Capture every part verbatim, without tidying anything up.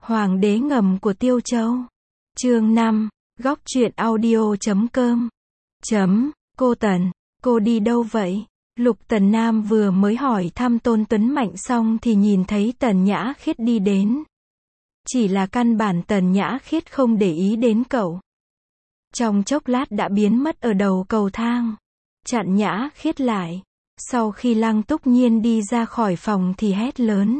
Hoàng đế ngầm của Tiêu Châu. Chương năm. Góc truyện audio chấm com. Chấm. Cô Tần, cô đi đâu vậy? Lục Tần Nam vừa mới hỏi thăm Tôn Tuấn Mạnh xong thì nhìn thấy Tần Nhã Khiết đi đến. Chỉ là căn bản Tần Nhã Khiết không để ý đến cậu. Trong chốc lát đã biến mất ở đầu cầu thang. Chặn Nhã Khiết lại. Sau khi Lăng Túc Nhiên đi ra khỏi phòng thì hét lớn.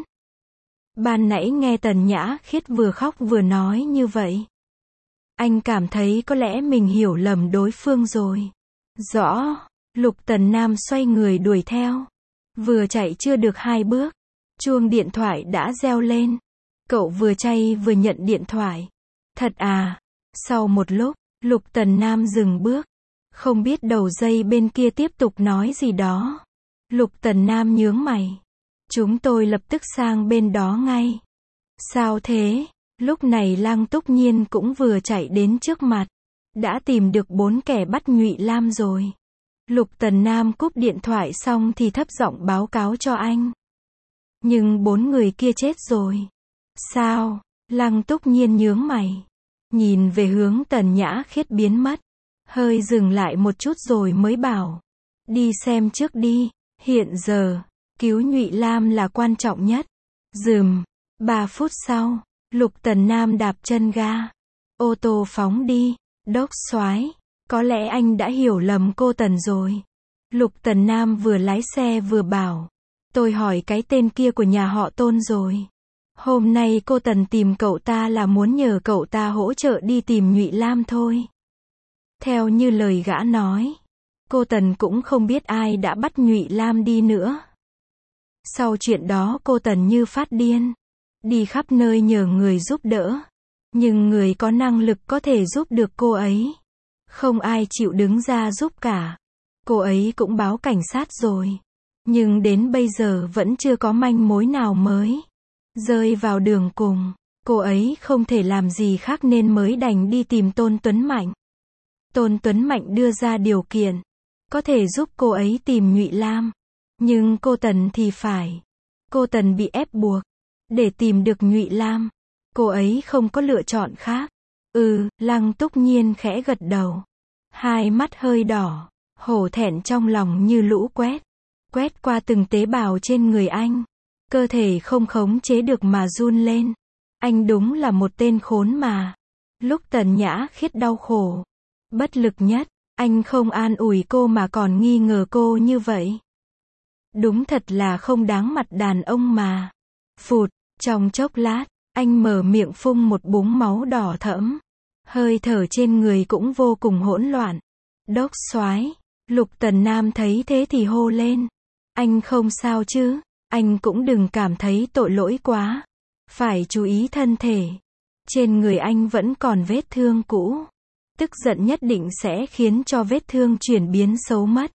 Ban nãy nghe Tần Nhã Khiết vừa khóc vừa nói như vậy. Anh cảm thấy có lẽ mình hiểu lầm đối phương rồi. Rõ. Lục Tần Nam xoay người đuổi theo. Vừa chạy chưa được hai bước. Chuông điện thoại đã reo lên. Cậu vừa chay vừa nhận điện thoại. Thật à? Sau một lúc, Lục Tần Nam dừng bước. Không biết đầu dây bên kia tiếp tục nói gì đó. Lục Tần Nam nhướng mày. Chúng tôi lập tức sang bên đó ngay. Sao thế? Lúc này Lăng Túc Nhiên cũng vừa chạy đến trước mặt. Đã tìm được bốn kẻ bắt Ngụy Lam rồi. Lục Tần Nam cúp điện thoại xong thì thấp giọng báo cáo cho anh. Nhưng bốn người kia chết rồi. Sao? Lăng Túc Nhiên nhướng mày. Nhìn về hướng Tần Nhã Khiết biến mất. Hơi dừng lại một chút rồi mới bảo. Đi xem trước đi. Hiện giờ, cứu Ngụy Lam là quan trọng nhất. Dừng. Ba phút sau, Lục Tần Nam đạp chân ga. Ô tô phóng đi. Đốc soái, có lẽ anh đã hiểu lầm cô Tần rồi. Lục Tần Nam vừa lái xe vừa bảo. Tôi hỏi cái tên kia của nhà họ Tôn rồi. Hôm nay cô Tần tìm cậu ta là muốn nhờ cậu ta hỗ trợ đi tìm Ngụy Lam thôi. Theo như lời gã nói, cô Tần cũng không biết ai đã bắt Ngụy Lam đi nữa. Sau chuyện đó cô Tần như phát điên. Đi khắp nơi nhờ người giúp đỡ. Nhưng người có năng lực có thể giúp được cô ấy. Không ai chịu đứng ra giúp cả. Cô ấy cũng báo cảnh sát rồi. Nhưng đến bây giờ vẫn chưa có manh mối nào mới. Rơi vào đường cùng. Cô ấy không thể làm gì khác nên mới đành đi tìm Tôn Tuấn Mạnh. Tôn Tuấn Mạnh đưa ra điều kiện. Có thể giúp cô ấy tìm Ngụy Lam. Nhưng cô Tần thì phải. Cô Tần bị ép buộc. Để tìm được Ngụy Lam. Cô ấy không có lựa chọn khác. Ừ, Lăng Túc Nhiên khẽ gật đầu. Hai mắt hơi đỏ. Hổ thẹn trong lòng như lũ quét. Quét qua từng tế bào trên người anh. Cơ thể không khống chế được mà run lên. Anh đúng là một tên khốn mà. Lúc Tần Nhã Khiết đau khổ. Bất lực nhất. Anh không an ủi cô mà còn nghi ngờ cô như vậy. Đúng thật là không đáng mặt đàn ông mà. Phụt, trong chốc lát. Anh mở miệng phun một búng máu đỏ thẫm. Hơi thở trên người cũng vô cùng hỗn loạn. Đốc soái, Lục Tần Nam thấy thế thì hô lên. Anh không sao chứ? Anh cũng đừng cảm thấy tội lỗi quá. Phải chú ý thân thể. Trên người anh vẫn còn vết thương cũ. Tức giận nhất định sẽ khiến cho vết thương chuyển biến xấu mất.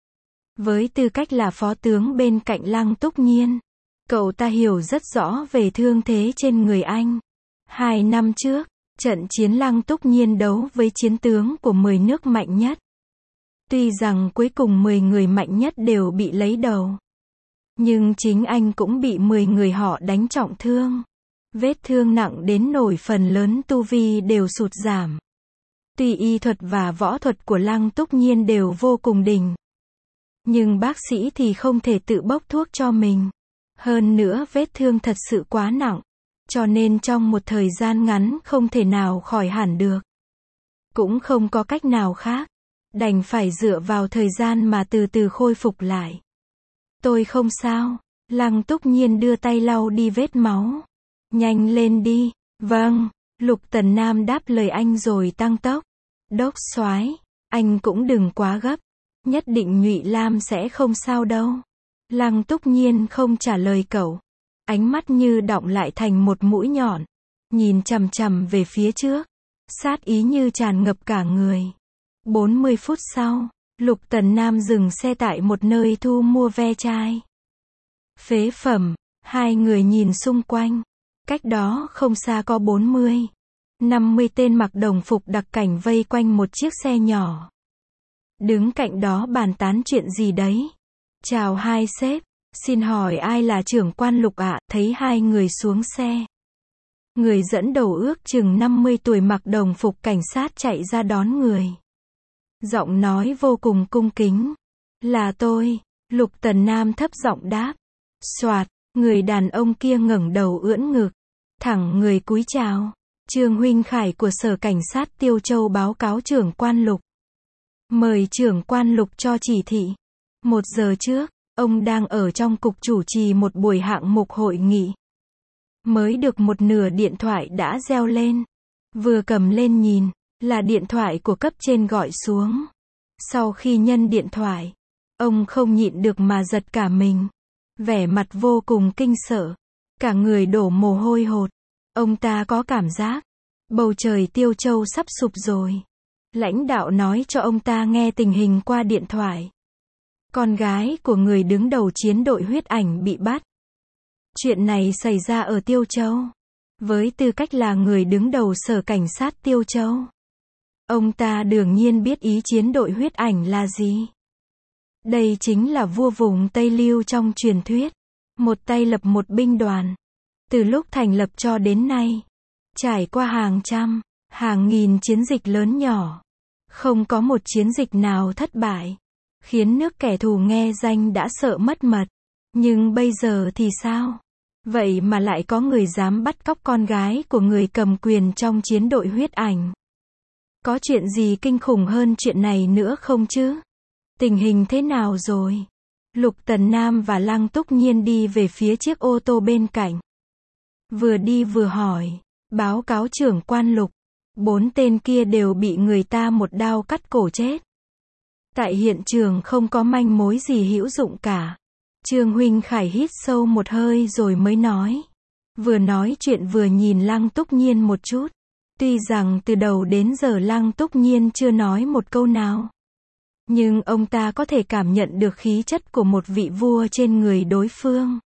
Với tư cách là phó tướng bên cạnh Lăng Túc Nhiên. Cậu ta hiểu rất rõ về thương thế trên người anh. Hai năm trước, trận chiến Lăng Túc Nhiên đấu với chiến tướng của mười nước mạnh nhất. Tuy rằng cuối cùng mười người mạnh nhất đều bị lấy đầu. Nhưng chính anh cũng bị mười người họ đánh trọng thương. Vết thương nặng đến nỗi phần lớn tu vi đều sụt giảm. Tuy y thuật và võ thuật của Lăng Túc Nhiên đều vô cùng đỉnh. Nhưng bác sĩ thì không thể tự bốc thuốc cho mình. Hơn nữa vết thương thật sự quá nặng. Cho nên trong một thời gian ngắn không thể nào khỏi hẳn được. Cũng không có cách nào khác. Đành phải dựa vào thời gian mà từ từ khôi phục lại. Tôi không sao. Lăng Túc Nhiên đưa tay lau đi vết máu. Nhanh lên đi. Vâng. Lục Tần Nam đáp lời anh rồi tăng tốc. Đốc soái, anh cũng đừng quá gấp. Nhất định Ngụy Lam sẽ không sao đâu. Lăng Túc Nhiên không trả lời cậu. Ánh mắt như đọng lại thành một mũi nhọn. Nhìn chằm chằm về phía trước. Sát ý như tràn ngập cả người. bốn mươi phút sau, Lục Tần Nam dừng xe tại một nơi thu mua ve chai. Phế phẩm. Hai người nhìn xung quanh. Cách đó không xa có bốn mươi, năm mươi tên mặc đồng phục đặc cảnh vây quanh một chiếc xe nhỏ. Đứng cạnh đó bàn tán chuyện gì đấy. Chào hai sếp, xin hỏi ai là trưởng quan Lục ạ? Thấy hai người xuống xe. Người dẫn đầu ước chừng năm mươi tuổi mặc đồng phục cảnh sát chạy ra đón người. Giọng nói vô cùng cung kính. Là tôi, Lục Tần Nam thấp giọng đáp. Soạt, người đàn ông kia ngẩng đầu ưỡn ngực, thẳng người cúi chào. Trương Huynh Khải của Sở Cảnh sát Tiêu Châu báo cáo trưởng quan Lục. Mời trưởng quan Lục cho chỉ thị. Một giờ trước, ông đang ở trong cục chủ trì một buổi hạng mục hội nghị. Mới được một nửa điện thoại đã reo lên. Vừa cầm lên nhìn, là điện thoại của cấp trên gọi xuống. Sau khi nhân điện thoại, ông không nhịn được mà giật cả mình. Vẻ mặt vô cùng kinh sợ. Cả người đổ mồ hôi hột. Ông ta có cảm giác, bầu trời Tiêu Châu sắp sụp rồi. Lãnh đạo nói cho ông ta nghe tình hình qua điện thoại. Con gái của người đứng đầu chiến đội huyết ảnh bị bắt. Chuyện này xảy ra ở Tiêu Châu. Với tư cách là người đứng đầu Sở Cảnh sát Tiêu Châu, ông ta đương nhiên biết ý chiến đội huyết ảnh là gì. Đây chính là vua vùng Tây Lưu trong truyền thuyết. Một tay lập một binh đoàn. Từ lúc thành lập cho đến nay, trải qua hàng trăm, hàng nghìn chiến dịch lớn nhỏ, không có một chiến dịch nào thất bại, khiến nước kẻ thù nghe danh đã sợ mất mật. Nhưng bây giờ thì sao? Vậy mà lại có người dám bắt cóc con gái của người cầm quyền trong chiến đội huyết ảnh. Có chuyện gì kinh khủng hơn chuyện này nữa không chứ? Tình hình thế nào rồi? Lục Tần Nam và Lăng Túc Nhiên đi về phía chiếc ô tô bên cạnh. Vừa đi vừa hỏi. Báo cáo trưởng quan Lục. Bốn tên kia đều bị người ta một đao cắt cổ chết. Tại hiện trường không có manh mối gì hữu dụng cả. Trương Huynh Khải hít sâu một hơi rồi mới nói. Vừa nói chuyện vừa nhìn Lăng Túc Nhiên một chút. Tuy rằng từ đầu đến giờ Lăng Túc Nhiên chưa nói một câu nào, nhưng ông ta có thể cảm nhận được khí chất của một vị vua trên người đối phương,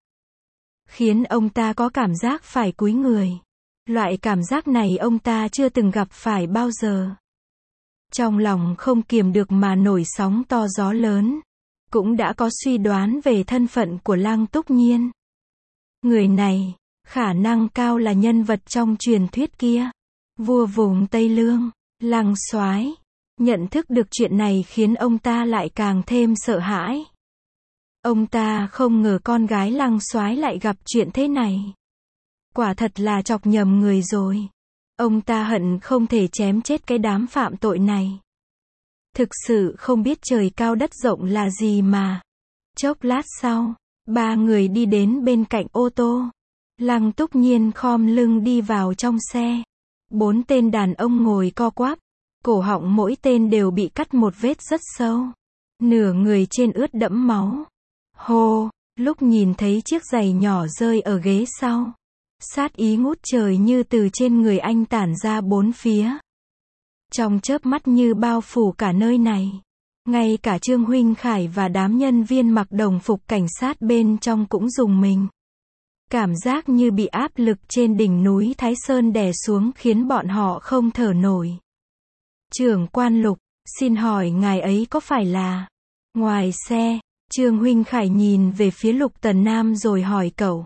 khiến ông ta có cảm giác phải cúi người. Loại cảm giác này ông ta chưa từng gặp phải bao giờ. Trong lòng không kiềm được mà nổi sóng to gió lớn. Cũng đã có suy đoán về thân phận của Lăng Túc Nhiên. Người này, khả năng cao là nhân vật trong truyền thuyết kia. Vua vùng Tây Lương, Lăng Soái. Nhận thức được chuyện này khiến ông ta lại càng thêm sợ hãi. Ông ta không ngờ con gái Lăng Soái lại gặp chuyện thế này. Quả thật là chọc nhầm người rồi. Ông ta hận không thể chém chết cái đám phạm tội này. Thực sự không biết trời cao đất rộng là gì mà. Chốc lát sau, ba người đi đến bên cạnh ô tô. Lăng Túc Nhiên khom lưng đi vào trong xe. Bốn tên đàn ông ngồi co quắp. Cổ họng mỗi tên đều bị cắt một vết rất sâu. Nửa người trên ướt đẫm máu. Hô, lúc nhìn thấy chiếc giày nhỏ rơi ở ghế sau. Sát ý ngút trời như từ trên người anh tản ra bốn phía. Trong chớp mắt như bao phủ cả nơi này. Ngay cả Trương Huynh Khải và đám nhân viên mặc đồng phục cảnh sát bên trong cũng rùng mình. Cảm giác như bị áp lực trên đỉnh núi Thái Sơn đè xuống khiến bọn họ không thở nổi. Trưởng quan Lục, xin hỏi ngài ấy có phải là... Ngoài xe, Trương Huynh Khải nhìn về phía Lục Tần Nam rồi hỏi cậu.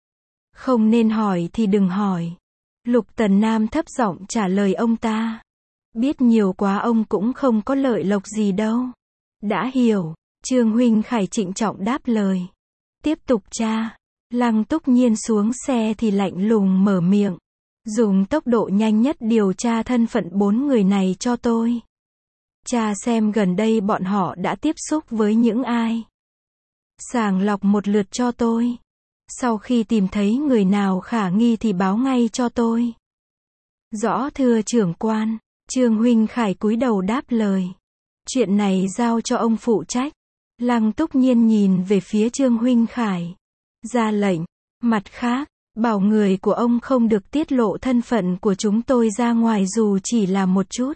Không nên hỏi thì đừng hỏi. Lục Tần Nam thấp giọng trả lời ông ta. Biết nhiều quá ông cũng không có lợi lộc gì đâu. Đã hiểu, Trương Huynh Khải trịnh trọng đáp lời. Tiếp tục tra. Lăng Túc Nhiên xuống xe thì lạnh lùng mở miệng. Dùng tốc độ nhanh nhất điều tra thân phận bốn người này cho tôi. Tra xem gần đây bọn họ đã tiếp xúc với những ai. Sàng lọc một lượt cho tôi. Sau khi tìm thấy người nào khả nghi thì báo ngay cho tôi. Rõ thưa trưởng quan. Trương Huynh Khải cúi đầu đáp lời. Chuyện này giao cho ông phụ trách. Lăng Túc Nhiên nhìn về phía Trương Huynh Khải. Ra lệnh. Mặt khác, bảo người của ông không được tiết lộ thân phận của chúng tôi ra ngoài dù chỉ là một chút.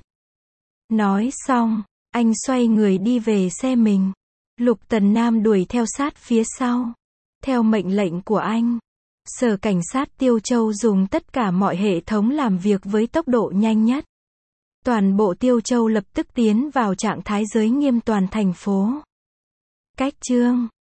Nói xong, anh xoay người đi về xe mình. Lục Tần Nam đuổi theo sát phía sau. Theo mệnh lệnh của anh, Sở Cảnh sát Tiêu Châu dùng tất cả mọi hệ thống làm việc với tốc độ nhanh nhất. Toàn bộ Tiêu Châu lập tức tiến vào trạng thái giới nghiêm toàn thành phố. Cách chương